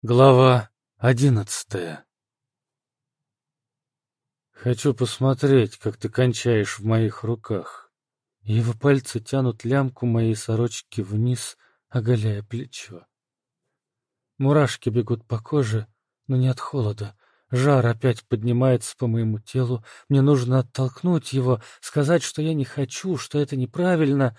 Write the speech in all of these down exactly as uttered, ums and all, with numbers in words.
Глава одиннадцатая. Хочу посмотреть, как ты кончаешь в моих руках. Его пальцы тянут лямку моей сорочки вниз, оголяя плечо. Мурашки бегут по коже, но не от холода. Жар опять поднимается по моему телу. Мне нужно оттолкнуть его, сказать, что я не хочу, что это неправильно,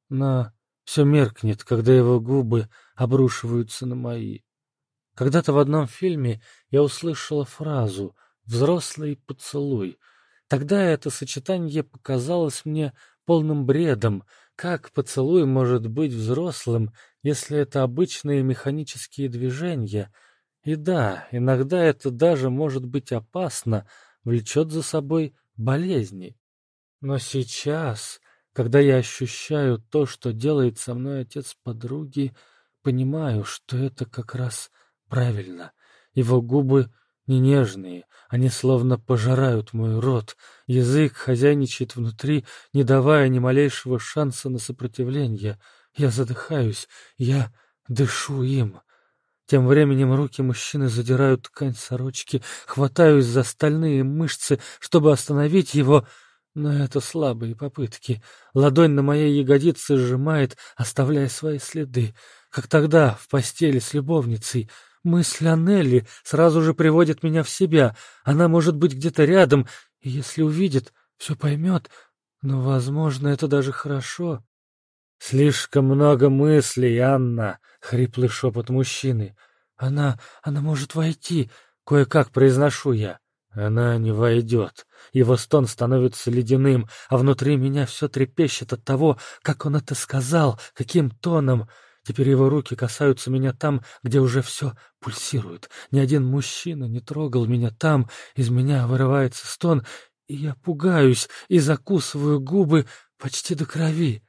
но все меркнет, когда его губы обрушиваются на мои. Когда-то в одном фильме я услышала фразу «взрослый поцелуй». Тогда это сочетание показалось мне полным бредом. Как поцелуй может быть взрослым, если это обычные механические движения? И да, иногда это даже может быть опасно, влечет за собой болезни. Но сейчас, когда я ощущаю то, что делает со мной отец подруги, понимаю, что это как раз правильно. Его губы не нежные, они словно пожирают мой рот. Язык хозяйничает внутри, не давая ни малейшего шанса на сопротивление. Я задыхаюсь, я дышу им. Тем временем руки мужчины задирают ткань сорочки, хватаюсь за стальные мышцы, чтобы остановить его, но это слабые попытки. Ладонь на моей ягодице сжимает, оставляя свои следы. Как тогда, в постели с любовницей. Мысль о Нелли сразу же приводит меня в себя. Она может быть где-то рядом, и если увидит, все поймет. Но, возможно, это даже хорошо. «Слишком много мыслей, Анна!» — хриплый шепот мужчины. «Она... она может войти!» — кое-как произношу я. Она не войдет. Его стон становится ледяным, а внутри меня все трепещет от того, как он это сказал, каким тоном. Теперь его руки касаются меня там, где уже все пульсирует. Ни один мужчина не трогал меня там, из меня вырывается стон, и я пугаюсь и закусываю губы почти до крови.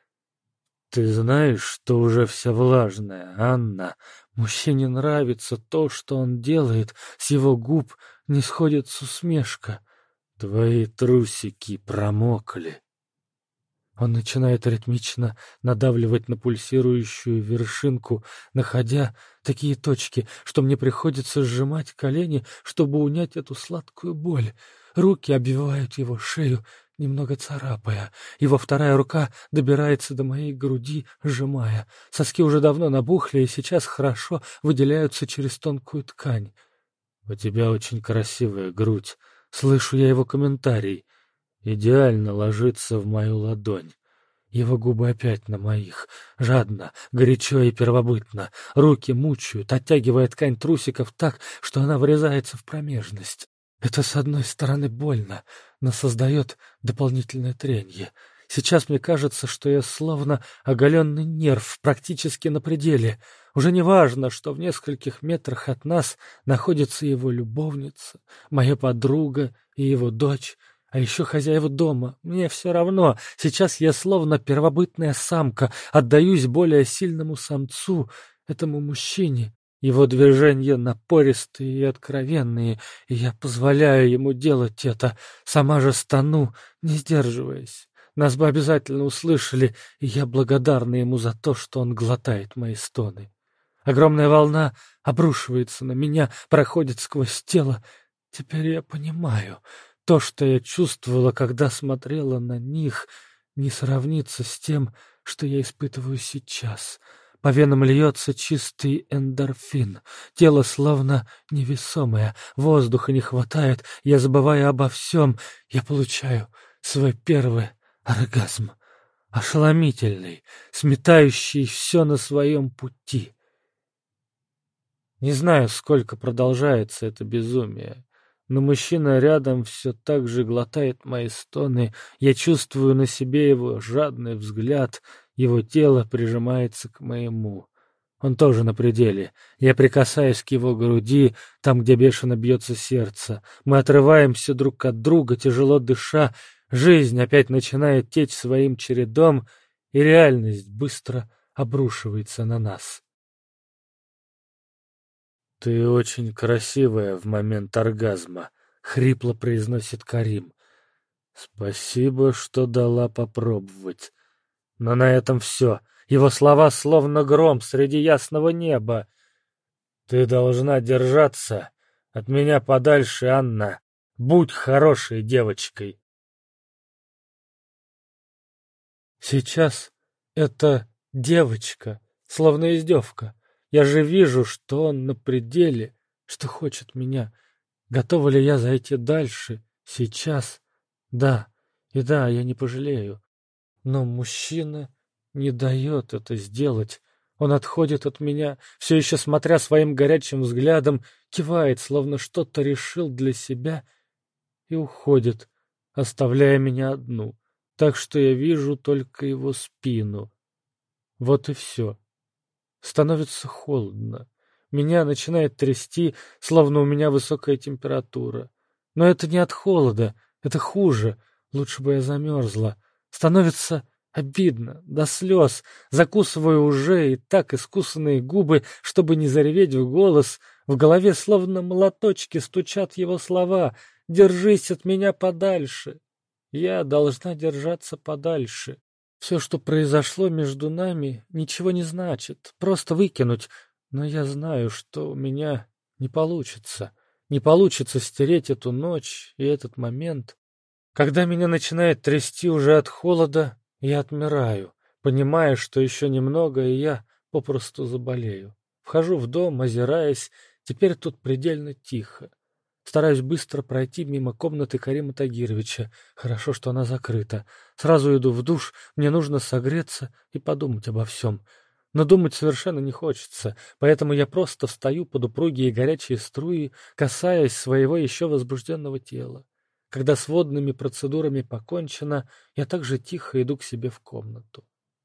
«Ты знаешь, что уже вся влажная, Анна?» Мужчине нравится то, что он делает, с его губ не сходит с усмешка. «Твои трусики промокли». Он начинает ритмично надавливать на пульсирующую вершинку, находя такие точки, что мне приходится сжимать колени, чтобы унять эту сладкую боль. Руки обвивают его шею, немного царапая. Его вторая рука добирается до моей груди, сжимая. Соски уже давно набухли и сейчас хорошо выделяются через тонкую ткань. «У тебя очень красивая грудь», — слышу я его комментарий. «Идеально ложится в мою ладонь». Его губы опять на моих. Жадно, горячо и первобытно. Руки мучают, оттягивая ткань трусиков так, что она врезается в промежность. Это, с одной стороны, больно, но создает дополнительное трение. Сейчас мне кажется, что я словно оголенный нерв, практически на пределе. Уже не важно, что в нескольких метрах от нас находится его любовница, моя подруга и его дочь, а еще хозяева дома. Мне все равно. Сейчас я словно первобытная самка, отдаюсь более сильному самцу, этому мужчине. Его движения напористые и откровенные, и я позволяю ему делать это, сама же стану, не сдерживаясь. Нас бы обязательно услышали, и я благодарна ему за то, что он глотает мои стоны. Огромная волна обрушивается на меня, проходит сквозь тело. Теперь я понимаю, то, что я чувствовала, когда смотрела на них, не сравнится с тем, что я испытываю сейчас. По венам льется чистый эндорфин. Тело словно невесомое, воздуха не хватает, я забываю обо всем. Я получаю свой первый оргазм. Ошеломительный, сметающий все на своем пути. Не знаю, сколько продолжается это безумие, но мужчина рядом все так же глотает мои стоны. Я чувствую на себе его жадный взгляд, его тело прижимается к моему. Он тоже на пределе. Я прикасаюсь к его груди, там, где бешено бьется сердце. Мы отрываемся друг от друга, тяжело дыша. Жизнь опять начинает течь своим чередом, и реальность быстро обрушивается на нас. «Ты очень красивая в момент оргазма», — хрипло произносит Карим. «Спасибо, что дала попробовать». Но на этом все. Его слова словно гром среди ясного неба. Ты должна держаться от меня подальше, Анна. Будь хорошей девочкой. Сейчас это девочка, словно издевка. Я же вижу, что он на пределе, что хочет меня. Готова ли я зайти дальше? Сейчас? Да. И да, я не пожалею. Но мужчина не дает это сделать. Он отходит от меня, все еще смотря своим горячим взглядом, кивает, словно что-то решил для себя, и уходит, оставляя меня одну, так что я вижу только его спину. Вот и все. Становится холодно. Меня начинает трясти, словно у меня высокая температура. Но это не от холода, это хуже. Лучше бы я замерзла. Становится обидно, до слез. Закусываю уже и так искусанные губы, чтобы не зареветь в голос. В голове словно молоточки стучат его слова. «Держись от меня подальше». Я должна держаться подальше. Все, что произошло между нами, ничего не значит. Просто выкинуть. Но я знаю, что у меня не получится. Не получится стереть эту ночь и этот момент. Когда меня начинает трясти уже от холода, я отмираю, понимая, что еще немного, и я попросту заболею. Вхожу в дом, озираясь. Теперь тут предельно тихо. Стараюсь быстро пройти мимо комнаты Карима Тагировича. Хорошо, что она закрыта. Сразу иду в душ, мне нужно согреться и подумать обо всем. Но думать совершенно не хочется, поэтому я просто встаю под упругие горячие струи, касаясь своего еще возбужденного тела. Когда с водными процедурами покончено, я также тихо иду к себе в комнату.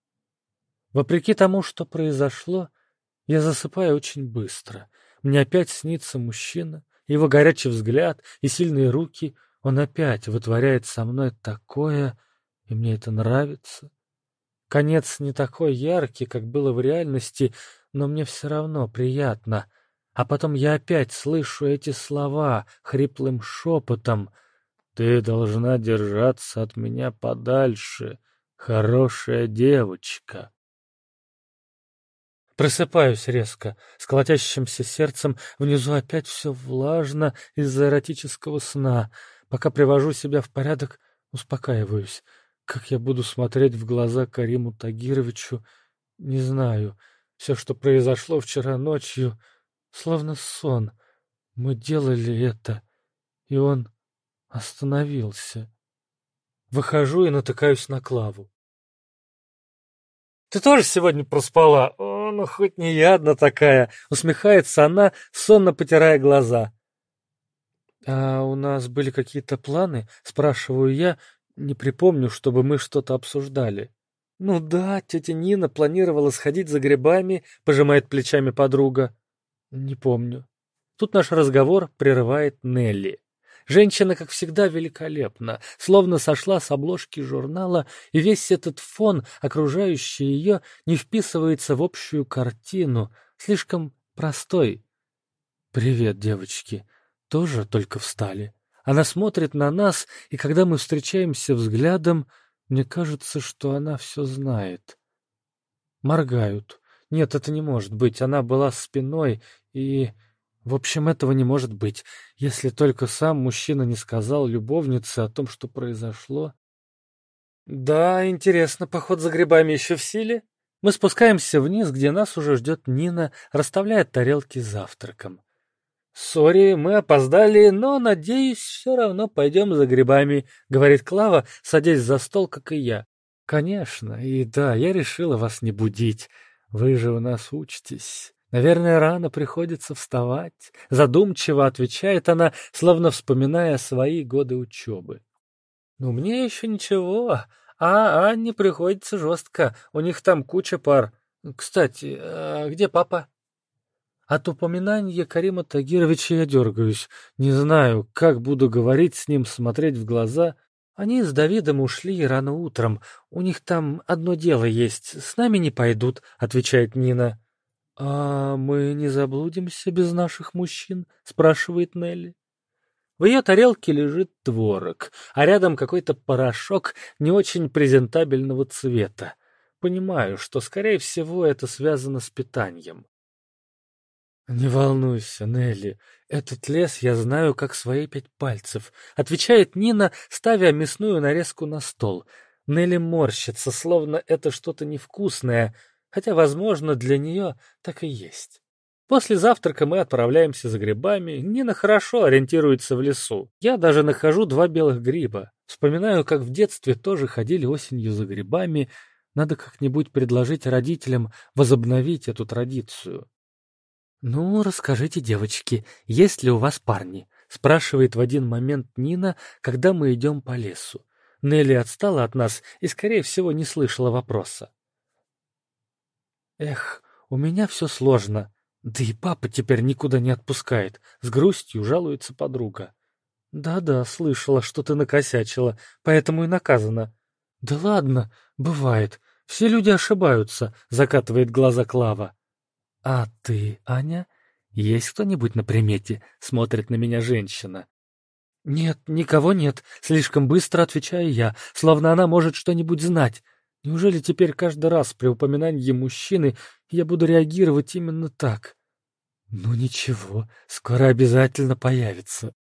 Вопреки тому, что произошло, я засыпаю очень быстро. Мне опять снится мужчина, его горячий взгляд и сильные руки. Он опять вытворяет со мной такое, и мне это нравится. Конец не такой яркий, как было в реальности, но мне все равно приятно. А потом я опять слышу эти слова хриплым шепотом. «Ты должна держаться от меня подальше, хорошая девочка». Просыпаюсь резко, с колотящимся сердцем, внизу опять все влажно из-за эротического сна. Пока привожу себя в порядок, успокаиваюсь. Как я буду смотреть в глаза Кариму Тагировичу, не знаю. Все, что произошло вчера ночью, словно сон. Мы делали это, и он остановился. Выхожу и натыкаюсь на Клаву. «Ты тоже сегодня проспала? О, ну хоть не я одна такая!» Усмехается она, сонно потирая глаза. «А у нас были какие-то планы?» Спрашиваю я, не припомню, чтобы мы что-то обсуждали. «Ну да, тетя Нина планировала сходить за грибами», — пожимает плечами подруга. «Не помню». Тут наш разговор прерывает Нелли. Женщина, как всегда, великолепна, словно сошла с обложки журнала, и весь этот фон, окружающий ее, не вписывается в общую картину, слишком простой. «Привет, девочки. Тоже только встали?» Она смотрит на нас, и когда мы встречаемся взглядом, мне кажется, что она все знает. Моргают. Нет, это не может быть. Она была спиной, и... В общем, этого не может быть, если только сам мужчина не сказал любовнице о том, что произошло. Да, интересно, поход за грибами еще в силе? Мы спускаемся вниз, где нас уже ждет Нина, расставляя тарелки с завтраком. «Сори, мы опоздали, но, надеюсь, все равно пойдем за грибами», — говорит Клава, садясь за стол, как и я. «Конечно, и да, я решила вас не будить. Вы же у нас учитесь. Наверное, рано приходится вставать», — задумчиво отвечает она, словно вспоминая свои годы учебы. «Ну, мне еще ничего, а Анне приходится жестко, у них там куча пар. Кстати, а где папа?» От упоминания Карима Тагировича я дергаюсь. Не знаю, как буду говорить с ним, смотреть в глаза. Они с Давидом ушли рано утром. У них там одно дело есть. С нами не пойдут, отвечает Нина. А мы не заблудимся без наших мужчин? Спрашивает Нелли. В ее тарелке лежит творог, а рядом какой-то порошок не очень презентабельного цвета. Понимаю, что, скорее всего, это связано с питанием. «Не волнуйся, Нелли, этот лес я знаю как свои пять пальцев», — отвечает Нина, ставя мясную нарезку на стол. Нелли морщится, словно это что-то невкусное, хотя, возможно, для нее так и есть. После завтрака мы отправляемся за грибами. Нина хорошо ориентируется в лесу. Я даже нахожу два белых гриба. Вспоминаю, как в детстве тоже ходили осенью за грибами. Надо как-нибудь предложить родителям возобновить эту традицию. «Ну, расскажите, девочки, есть ли у вас парни?» — спрашивает в один момент Нина, когда мы идем по лесу. Нелли отстала от нас и, скорее всего, не слышала вопроса. «Эх, у меня все сложно. Да и папа теперь никуда не отпускает», — с грустью жалуется подруга. «Да-да, слышала, что ты накосячила, поэтому и наказана». «Да ладно, бывает. Все люди ошибаются», — закатывает глаза Клава. «А ты, Аня? Есть кто-нибудь на примете?» — смотрит на меня женщина. «Нет, никого нет», — слишком быстро отвечаю я, словно она может что-нибудь знать. Неужели теперь каждый раз при упоминании мужчины я буду реагировать именно так? Ну ничего, скоро обязательно появится.